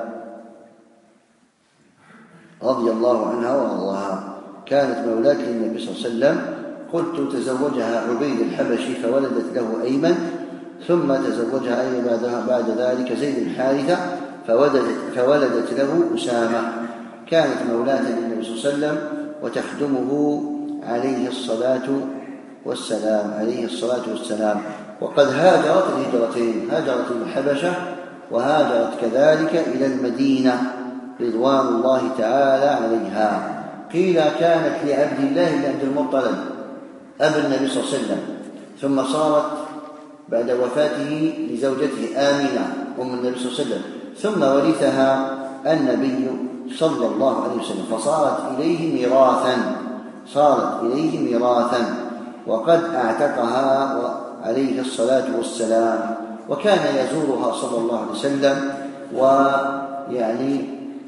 رضي الله عنها وارضاها. كانت مولاة للنبي صلى الله عليه وسلم. قلت: تزوجها عبيد الحبشي فولدت له أيمن، ثم تزوجها أيضا بعد ذلك زيد الحارثة فولدت, فولدت له أسامة. كانت مولاة للنبي صلى الله عليه وسلم وتخدمه عليه الصلاة والسلام عليه الصلاة والسلام. وقد هاجرت الهجرتين، هاجرت الحبشة وهاجرت كذلك إلى المدينة رضوان الله تعالى عليها. قيل كانت لعبد الله بن عبد المطلب أبي النبي صلى الله عليه وسلم، ثم صارت بعد وفاته لزوجته آمنة أم النبي صلى الله عليه وسلم، ثم ورثها النبي صلى الله عليه وسلم، فصارت إليه ميراثا صارت إليه ميراثا وقد اعتقها عليه الصلاة والسلام. وكان يزورها صلى الله عليه وسلم ويعني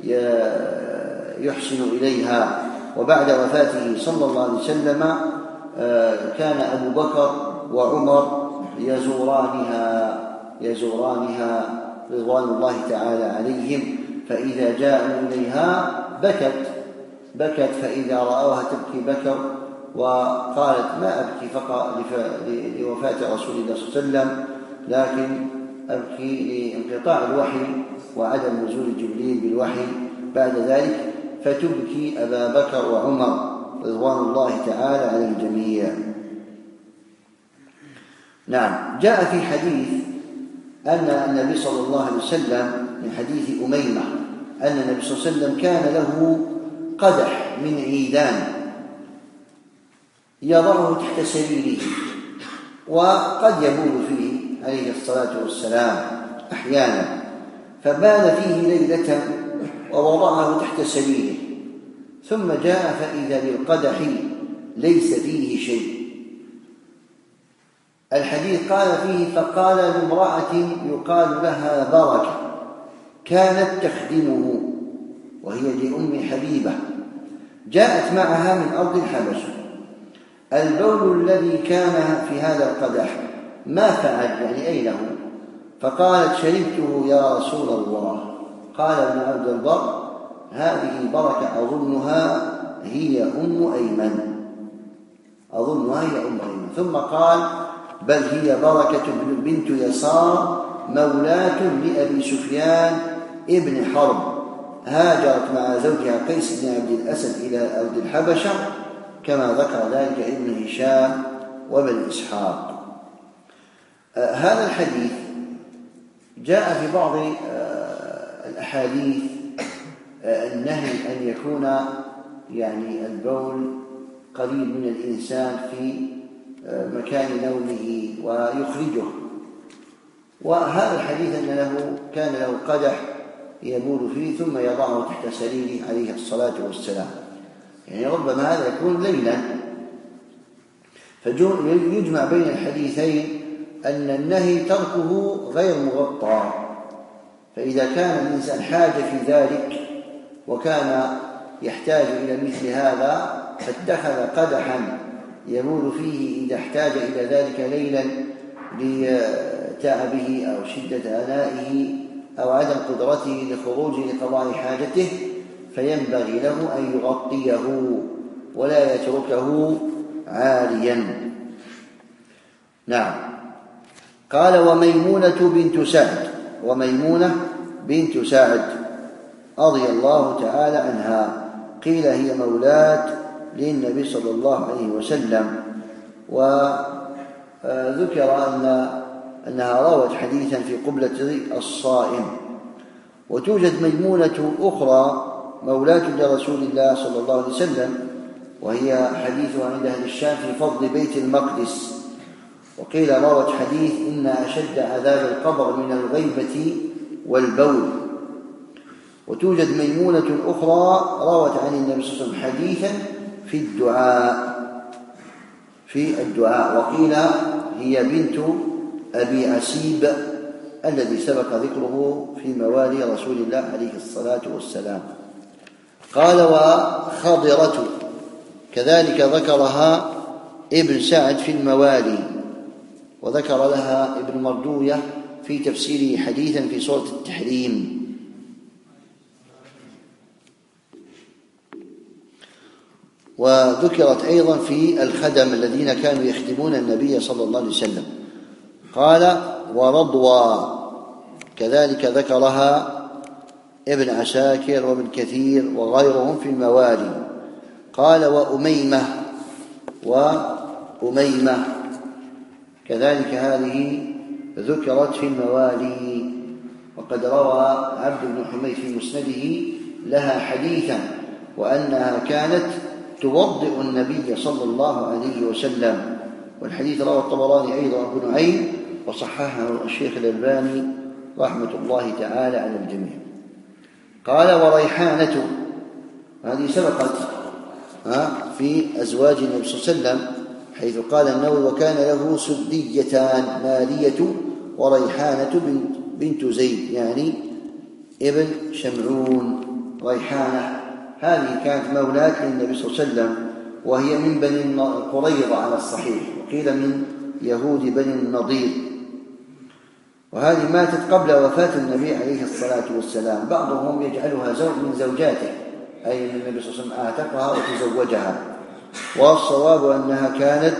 يحسن إليها. وبعد وفاته صلى الله عليه وسلم كان أبو بكر وعمر يزورانها يزورانها رضوان الله تعالى عليهم، فإذا جاءوا إليها بكت بكت فإذا رأوها تبكي بكر، وقالت: ما أبكي فقط لوفاة رسول الله صلى الله عليه وسلم، لكن أبكي لانقطاع الوحي وعدم نزول جبريل بالوحي بعد ذلك، فتبكي أبا بكر وعمر رضوان الله تعالى على الجميع. نعم. جاء في حديث أن النبي صلى الله عليه وسلم، من حديث أميمة، أن النبي صلى الله عليه وسلم كان له قدح من عيدان يضعه تحت سريره، وقد يبول فيه عليه الصلاة والسلام أحيانا، فبال فيه ليلة ووضعه تحت سريره، ثم جاء فإذا بالقدح ليس فيه شيء. الحديث قال فيه: فقال لامرأة يقال لها بركة كانت تخدمه، وهي لأم حبيبة، جاءت معها من أرض الحبشة: البول الذي كان في هذا القدح ما فعل؟ يعني أين هو؟ فقالت: شربته يا رسول الله. قال ابن عبد البر: هذه بركة أظنها هي أم أيمن أظنها هي أم أيمن. ثم قال: بل هي بركة بنت يسار مولاة لأبي سفيان ابن حرب، هاجرت مع زوجها قيس بن عبد الأسد إلى أرض الحبشة، كما ذكر ذلك ابن هشام وابن إسحاق. آه هذا الحديث جاء في بعض آه الأحاديث آه النهي أن يكون يعني البول قريب من الإنسان في آه مكان نومه ويخرجه. وهذا الحديث أن له كان له قدح يبول فيه ثم يضعه تحت سريره عليه الصلاة والسلام، يعني ربما هذا يكون ليلا. فيجمع بين الحديثين أن النهي تركه غير مغطى، فإذا كان الإنسان حاجة في ذلك وكان يحتاج إلى مثل هذا فاتخذ قدحا يبول فيه إذا احتاج إلى ذلك ليلا لتعبه أو شدة عنائه أو عدم قدرته لخروجه لقضاء حاجته، فينبغي له أن يغطيه ولا يتركه عاريا. نعم. قال: وميمونة بنت سعد وميمونة بنت سعد رضي الله تعالى عنها، قيل هي مولاة للنبي صلى الله عليه وسلم، ذكر أن أنها روت حديثا في قبلة الصائم. وتوجد ميمونة أخرى مولاة لرسول الله صلى الله عليه وسلم، وهي حديثها عند أهل الشام في فضل بيت المقدس. وقيل روت حديث إن أشد عذاب القبر من الغيبة والبول. وتوجد ميمونة أخرى روت عن النبي صلى الله عليه وسلم حديثا في الدعاء في الدعاء وقيل هي بنت أبي عسيب الذي سبق ذكره في موالي رسول الله عليه الصلاة والسلام. قال وخضرة كذلك ذكرها ابن سعد في الموالي، وذكر لها ابن مردوية في تفسيره حديثا في سورة التحريم. وذكرت أيضا في الخدم الذين كانوا يخدمون النبي صلى الله عليه وسلم. قال ورضوى كذلك ذكرها ابن عساكر وابن كثير وغيرهم في الموالي. قال وأميمة وأميمة كذلك هذه ذكرت في الموالي. وقد روى عبد بن حميد في مسنده لها حديثا وأنها كانت توضئ النبي صلى الله عليه وسلم. والحديث روى الطبراني أيضا ابن نعيم وصححه الشيخ الألباني رحمة الله تعالى على الجميع. قال وريحانة، هذه سبقت في أزواج النبي صلى الله عليه وسلم، حيث قال النووي وكان له سديتان مالية وريحانة بنت زيد يعني ابن شمعون. ريحانة هذه كانت مولاة للنبي صلى الله عليه وسلم، وهي من بني قريظة على الصحيح، وقيل من يهود بني النضير. وهذه ماتت قبل وفاة النبي عليه الصلاة والسلام. بعضهم يجعلها زوج من زوجاته، أي أن النبي صلى الله عليه وسلم أعتقها وتزوجها، والصواب أنها كانت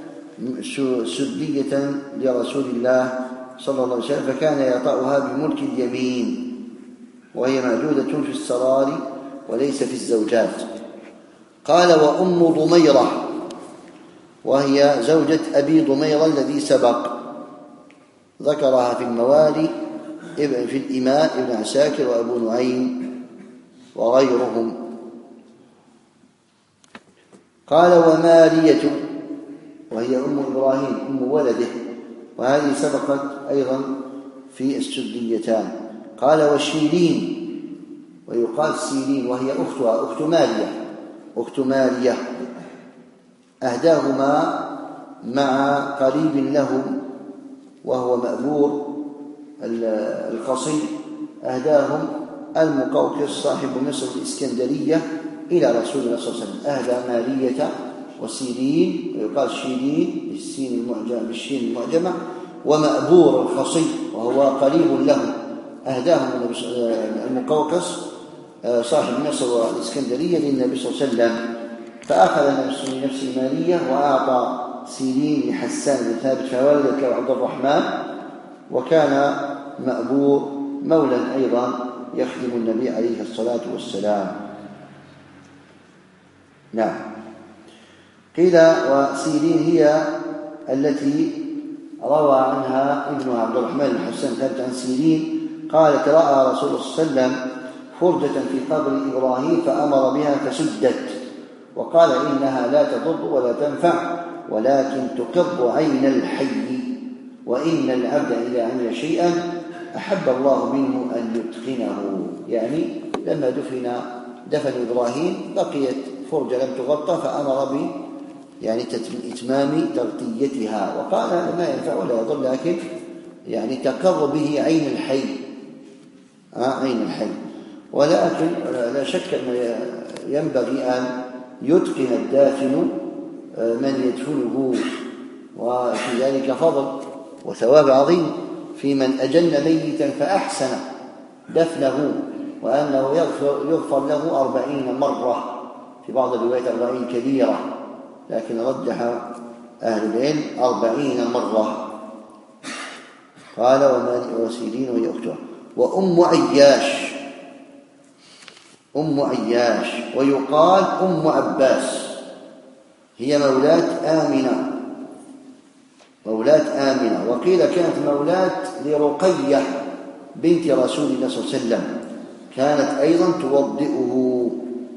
سدية لرسول الله صلى الله عليه وسلم، فكان يطأها بملك اليمين، وهي موجودة في السرار وليس في الزوجات. قال وأم ضميرة، وهي زوجة أبي ضميرة الذي سبق، ذكرها في الموالي في الإماء ابن عساكر وأبو نعيم وغيرهم. قال ومارية، وهي أم إبراهيم أم ولده، وهذه سبقت أيضا في السديتان. قال وشيرين، ويقال سيرين وهي أختها أخت مارية أخت مارية أهداهما مع قريب لهم وهو مأبور القصي، أهداهم المقوقس صاحب مصر الإسكندرية إلى رسول الله صلى الله عليه وسلم. أهدى مارية وسيرين، ويقال شيرين بالسين المعجمة بالشين المعجمة، ومأبور القصي وهو قريب له، أهداهم المقوقس صاحب مصر والإسكندرية للنبي صلى الله عليه وسلم. فأخذ النبي من نفس مارية وأعطى سيرين لحسان بن ثابت فولد له عبد الرحمن، وكان مأبور مولا أيضا يخدم النبي عليه الصلاة والسلام. نعم. قيل وسيرين هي التي روى عنها ابن عبد الرحمن بن حسان ثابت عن سيرين قالت رأى رسول الله صلى الله عليه وسلم فرجة في قبر إبراهيم فأمر بها فسدت، وقال إنها لا تضر ولا تنفع ولكن تقر عين الحي، وإن العبد إذا عمل شيئا أحب الله منه أن يتقنه. يعني لما دفن دفن إبراهيم بقيت فرجة لم تغطى فأمر ب يعني إتمام تغطيتها، وقال ما ينفع ولا يضر لكن يعني تقر به عين الحي آه عين الحي. ولكن لا شك أن ينبغي أن يتقن الدافن من يدفنه، وفي ذلك فضل وثواب عظيم في من أجل ميتا فأحسن دفنه، وأنه يغفر, يغفر له أربعين مرة، في بعض الروايات أربعين كبيرة، لكن رجح أهل العلم أربعين مرة. قال وسيرين وهي أختها. وأم عياش أم عياش ويقال أم عباس، هي مولاة آمنة مولاة آمنة، وقيل كانت مولاة لرقية بنت رسول الله صلى الله عليه وسلم، كانت أيضا توضئه.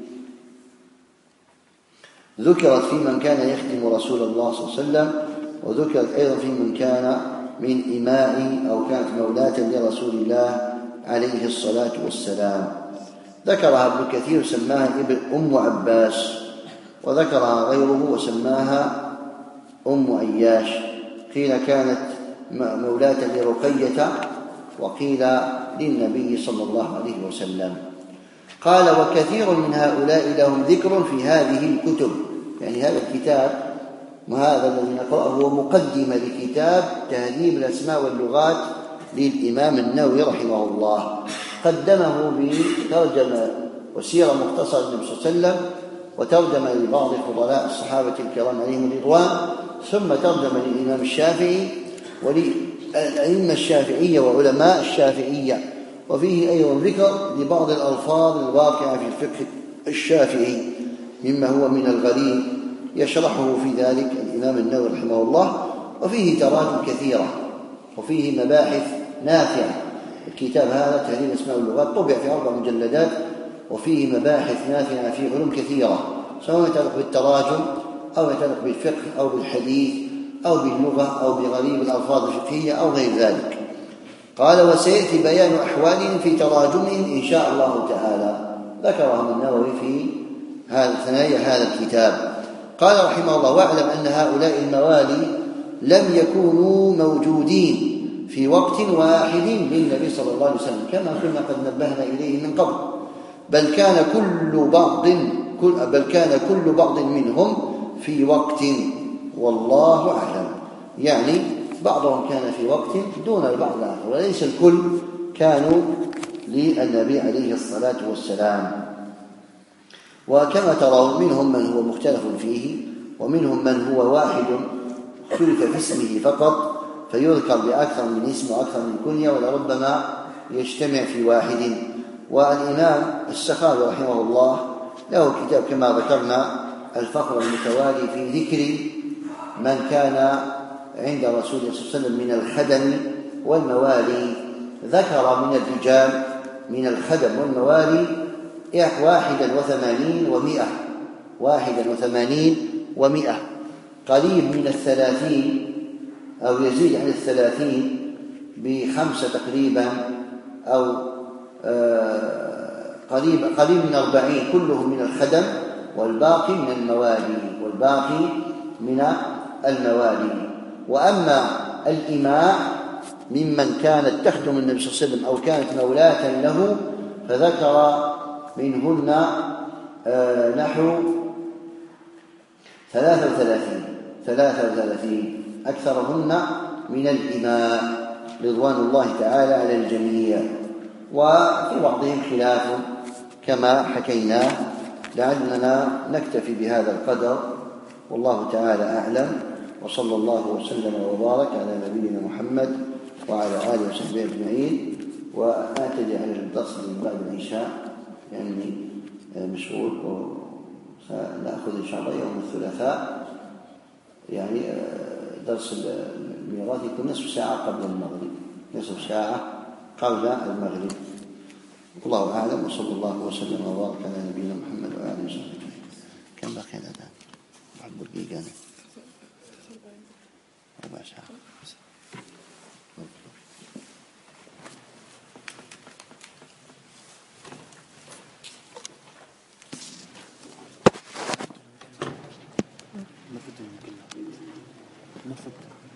ذكرت في من كان يخدم رسول الله صلى الله عليه وسلم، وذكرت أيضا في من كان من إماء أو كانت مولاة لرسول الله عليه الصلاة والسلام. ذكرها ابن كثير سماها ابن أم عباس، وذكرها غيره وسماها أم أياش. قيل كانت مولاة لرقية، وقيل للنبي صلى الله عليه وسلم. قال: وكثير من هؤلاء لهم ذكر في هذه الكتب. يعني هذا الكتاب وهذا الذي نقرأه هو مقدمة لكتاب تهذيب الأسماء واللغات للإمام النووي رحمه الله، قدمه بترجمة وسيرة مختصرة للنبي صلى الله عليه وسلم، وترجمة لبعض فضلاء الصحابة الكرام عليهم الرضوان، ثم ترجمة للإمام الشافعي وللأئمة الشافعية وعلماء الشافعية. وفيه أيضا ذكر لبعض الألفاظ الواقعة في الفقه الشافعي مما هو من الغريب، يشرحه في ذلك الإمام النووي رحمه الله. وفيه تراجم كثيرة وفيه مباحث نافعة. الكتاب هذا تهذيب الأسماء واللغات طبع في أربع مجلدات، وفيه مباحث نافعة في علوم كثيرة، سواء يتعلق بالتراجم أو يتعلق بالفقه أو بالحديث أو باللغة أو بغريب الألفاظ الفقهية أو غير ذلك. قال: وسيأتي بيان أحوالهم في تراجمهم إن شاء الله تعالى. ذكرهم النووي في ثنايا هذا الكتاب. قال رحمه الله: واعلم أن هؤلاء الموالي لم يكونوا موجودين في وقت واحد للنبي صلى الله عليه وسلم كما كنا قد نبهنا إليه من قبل، بل كان كل بعض بل كان كل بعض منهم في وقت، والله أعلم. يعني بعضهم كان في وقت دون البعض الآخر، وليس الكل كانوا للنبي عليه الصلاة والسلام. وكما ترون منهم من هو مختلف فيه، ومنهم من هو واحد اختلف في اسمه فقط فيذكر بأكثر من اسم وأكثر من كنية، ولربما يجتمع في واحد. والإمام السخاوي رحمه الله له كتاب كما ذكرنا الفخر المتوالي في ذكر من كان عند رسول الله صلى الله عليه وسلم من الخدم والموالي. ذكر من الرجال من الخدم والموالي واحدا وثمانين ومئة واحدا وثمانين ومئة قريب من الثلاثين أو يزيد عن الثلاثين بخمسة تقريبا، أو قريب قريب من أربعين، كلهم من الخدم والباقي من الموالي والباقي من الموالي. وأما الإماء ممن كانت تخدم النبي صلى الله عليه وسلم أو كانت مولاة له فذكر منهن نحو ثلاثة وثلاثين ثلاثة وثلاثين أكثرهن من الإماء رضوان الله تعالى على الجميع. وفي بعضهم خلاف كما حكيناه. لعلنا نكتفي بهذا القدر، والله تعالى أعلم، وصلى الله وسلم وبارك على نبينا محمد وعلى آله وصحبه أجمعين. وأعتدي على الدرس من بعد العشاء يعني مشغول، وسنأخذ إن شاء الله يوم الثلاثاء يعني درس الميراث يكون نصف ساعة قبل المغرب، نصف ساعة قبل المغرب. الله أعلم، وصلى الله وسلم وبارك على نبينا محمد وآله وصحبه. كم بقي لنا؟ أحب الدقيقة ربع ساعة. نفذ